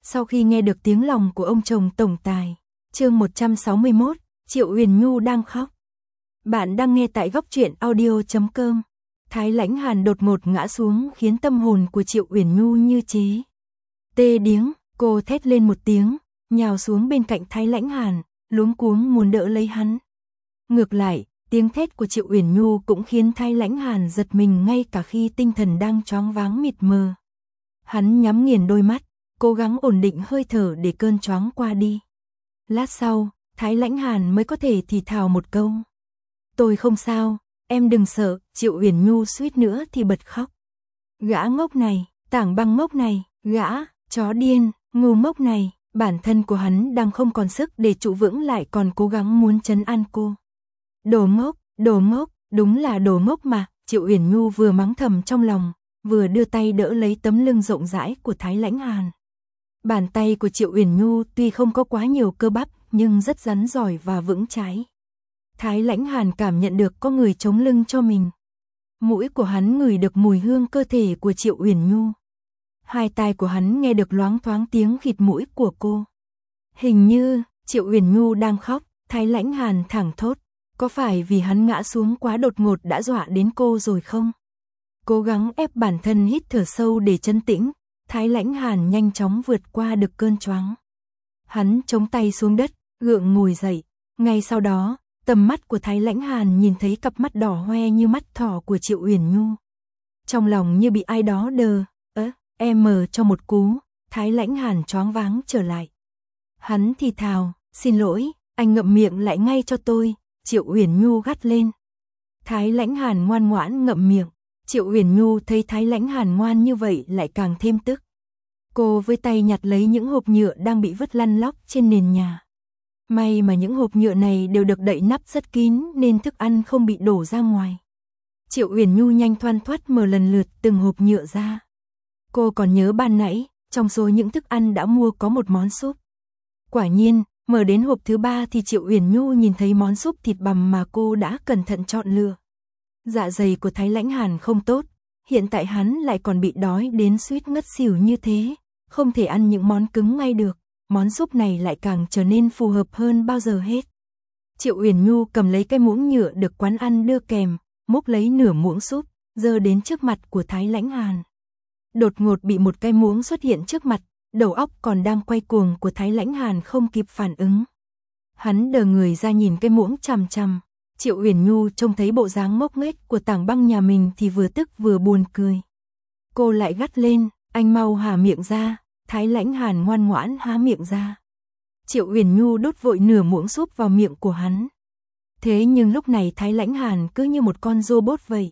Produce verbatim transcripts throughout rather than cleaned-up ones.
Sau khi nghe được tiếng lòng của ông chồng tổng tài, chương một trăm sáu mươi mốt, Triệu Uyển Nhu đang khóc. Bạn đang nghe tại góc truyện audio chấm com. Thái Lãnh Hàn đột ngột ngã xuống khiến tâm hồn của Triệu Uyển Nhu như chế tê điếng, cô thét lên một tiếng, nhào xuống bên cạnh Thái Lãnh Hàn, luống cuống muốn đỡ lấy hắn. Ngược lại, tiếng thét của Triệu Uyển Nhu cũng khiến Thái Lãnh Hàn giật mình ngay cả khi tinh thần đang choáng váng mịt mờ. Hắn nhắm nghiền đôi mắt, cố gắng ổn định hơi thở để cơn choáng qua đi. Lát sau, Thái Lãnh Hàn mới có thể thì thào một câu. Tôi không sao, em đừng sợ. Triệu Uyển Nhu suýt nữa thì bật khóc. Gã ngốc này, tảng băng ngốc này, gã, chó điên, ngu ngốc này, bản thân của hắn đang không còn sức để trụ vững lại còn cố gắng muốn trấn an cô. Đồ ngốc, đồ ngốc, đúng là đồ ngốc mà. Triệu Uyển Nhu vừa mắng thầm trong lòng, vừa đưa tay đỡ lấy tấm lưng rộng rãi của Thái Lãnh Hàn. Bàn tay của Triệu Uyển Nhu tuy không có quá nhiều cơ bắp, nhưng rất rắn giỏi và vững chãi. Thái Lãnh Hàn cảm nhận được có người chống lưng cho mình. Mũi của hắn ngửi được mùi hương cơ thể của Triệu Uyển Nhu. Hai tai của hắn nghe được loáng thoáng tiếng khịt mũi của cô. Hình như, Triệu Uyển Nhu đang khóc. Thái Lãnh Hàn thẳng thốt. Có phải vì hắn ngã xuống quá đột ngột đã dọa đến cô rồi không? Cố gắng ép bản thân hít thở sâu để trấn tĩnh, Thái Lãnh Hàn nhanh chóng vượt qua được cơn choáng. Hắn chống tay xuống đất, gượng ngồi dậy. Ngay sau đó, tầm mắt của Thái Lãnh Hàn nhìn thấy cặp mắt đỏ hoe như mắt thỏ của Triệu Uyển Nhu. Trong lòng như bị ai đó đờ, ớ, em mờ cho một cú, Thái Lãnh Hàn choáng váng trở lại. Hắn thì thào, xin lỗi, anh ngậm miệng lại ngay cho tôi. Triệu Uyển Nhu gắt lên. Thái Lãnh Hàn ngoan ngoãn ngậm miệng. Triệu Uyển Nhu thấy Thái Lãnh Hàn ngoan như vậy lại càng thêm tức. Cô với tay nhặt lấy những hộp nhựa đang bị vứt lăn lóc trên nền nhà. May mà những hộp nhựa này đều được đậy nắp rất kín nên thức ăn không bị đổ ra ngoài. Triệu Uyển Nhu nhanh thoăn thoắt mở lần lượt từng hộp nhựa ra. Cô còn nhớ ban nãy, trong số những thức ăn đã mua có một món súp. Quả nhiên, mở đến hộp thứ ba thì Triệu Uyển Nhu nhìn thấy món súp thịt bằm mà cô đã cẩn thận chọn lựa. Dạ dày của Thái Lãnh Hàn không tốt, hiện tại hắn lại còn bị đói đến suýt ngất xỉu như thế, không thể ăn những món cứng ngay được, món súp này lại càng trở nên phù hợp hơn bao giờ hết. Triệu Uyển Nhu cầm lấy cái muỗng nhựa được quán ăn đưa kèm, múc lấy nửa muỗng súp, giơ đến trước mặt của Thái Lãnh Hàn. Đột ngột bị một cái muỗng xuất hiện trước mặt, đầu óc còn đang quay cuồng của Thái Lãnh Hàn không kịp phản ứng. Hắn đờ người ra nhìn cái muỗng chằm chằm. Triệu Uyển Nhu trông thấy bộ dáng ngốc nghếch của tảng băng nhà mình thì vừa tức vừa buồn cười. Cô lại gắt lên, anh mau há miệng ra. Thái Lãnh Hàn ngoan ngoãn há miệng ra. Triệu Uyển Nhu đút vội nửa muỗng súp vào miệng của hắn. Thế nhưng lúc này Thái Lãnh Hàn cứ như một con robot vậy.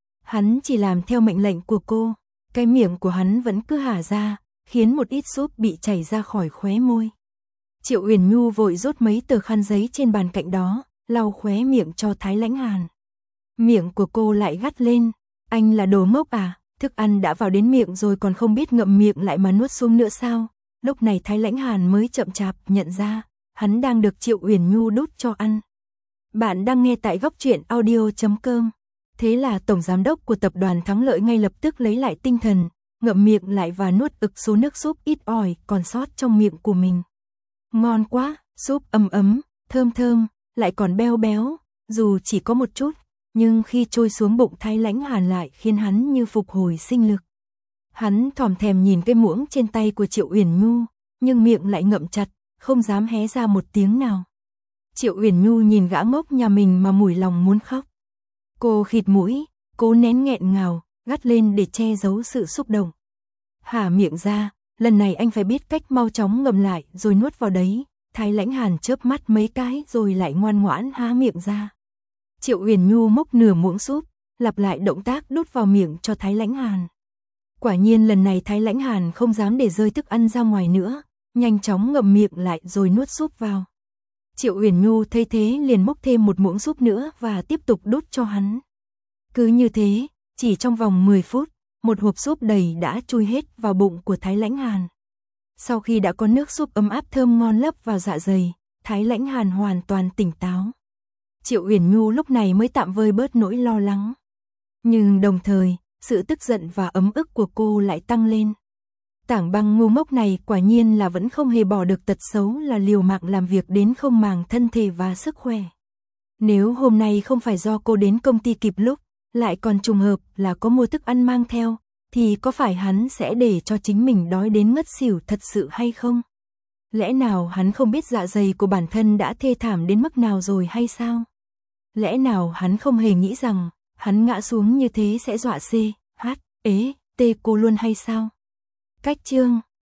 Hắn chỉ làm theo mệnh lệnh của cô, cái miệng của hắn vẫn cứ há ra, khiến một ít súp bị chảy ra khỏi khóe môi. Triệu Uyển Nhu vội rút mấy tờ khăn giấy trên bàn cạnh đó, lau khóe miệng cho Thái Lãnh Hàn. Miệng của cô lại gắt lên, anh là đồ ngốc à, thức ăn đã vào đến miệng rồi còn không biết ngậm miệng lại mà nuốt xuống nữa sao? Lúc này Thái Lãnh Hàn mới chậm chạp nhận ra, hắn đang được Triệu Uyển Nhu đút cho ăn. Bạn đang nghe tại góc truyện audio chấm com. Thế là tổng giám đốc của tập đoàn Thắng Lợi ngay lập tức lấy lại tinh thần, ngậm miệng lại và nuốt ực số nước súp ít ỏi còn sót trong miệng của mình. Ngon quá, súp ấm ấm, thơm thơm, lại còn béo béo, dù chỉ có một chút, nhưng khi trôi xuống bụng Thái Lãnh Hàn lại khiến hắn như phục hồi sinh lực. Hắn thòm thèm nhìn cái muỗng trên tay của Triệu Uyển Nhu, nhưng miệng lại ngậm chặt, không dám hé ra một tiếng nào. Triệu Uyển Nhu nhìn gã ngốc nhà mình mà mủi lòng muốn khóc. Cô khịt mũi, cố nén nghẹn ngào, gắt lên để che giấu sự xúc động. Há miệng ra, lần này anh phải biết cách mau chóng ngậm lại rồi nuốt vào đấy. Thái Lãnh Hàn chớp mắt mấy cái rồi lại ngoan ngoãn há miệng ra. Triệu Uyển Nhu múc nửa muỗng súp, lặp lại động tác đút vào miệng cho Thái Lãnh Hàn. Quả nhiên lần này Thái Lãnh Hàn không dám để rơi thức ăn ra ngoài nữa, nhanh chóng ngậm miệng lại rồi nuốt súp vào. Triệu Uyển Nhu thấy thế liền múc thêm một muỗng súp nữa và tiếp tục đút cho hắn. Cứ như thế, chỉ trong vòng mười phút, một hộp súp đầy đã chui hết vào bụng của Thái Lãnh Hàn. Sau khi đã có nước súp ấm áp thơm ngon lấp vào dạ dày, Thái Lãnh Hàn hoàn toàn tỉnh táo. Triệu Uyển Nhu lúc này mới tạm vơi bớt nỗi lo lắng. Nhưng đồng thời, sự tức giận và ấm ức của cô lại tăng lên. Tảng băng ngu ngốc này quả nhiên là vẫn không hề bỏ được tật xấu là liều mạng làm việc đến không màng thân thể và sức khỏe. Nếu hôm nay không phải do cô đến công ty kịp lúc, lại còn trùng hợp là có mua thức ăn mang theo, thì có phải hắn sẽ để cho chính mình đói đến ngất xỉu thật sự hay không? Lẽ nào hắn không biết dạ dày của bản thân đã thê thảm đến mức nào rồi hay sao? Lẽ nào hắn không hề nghĩ rằng, hắn ngã xuống như thế sẽ dọa C, H, ế, T cô luôn hay sao? Cách chương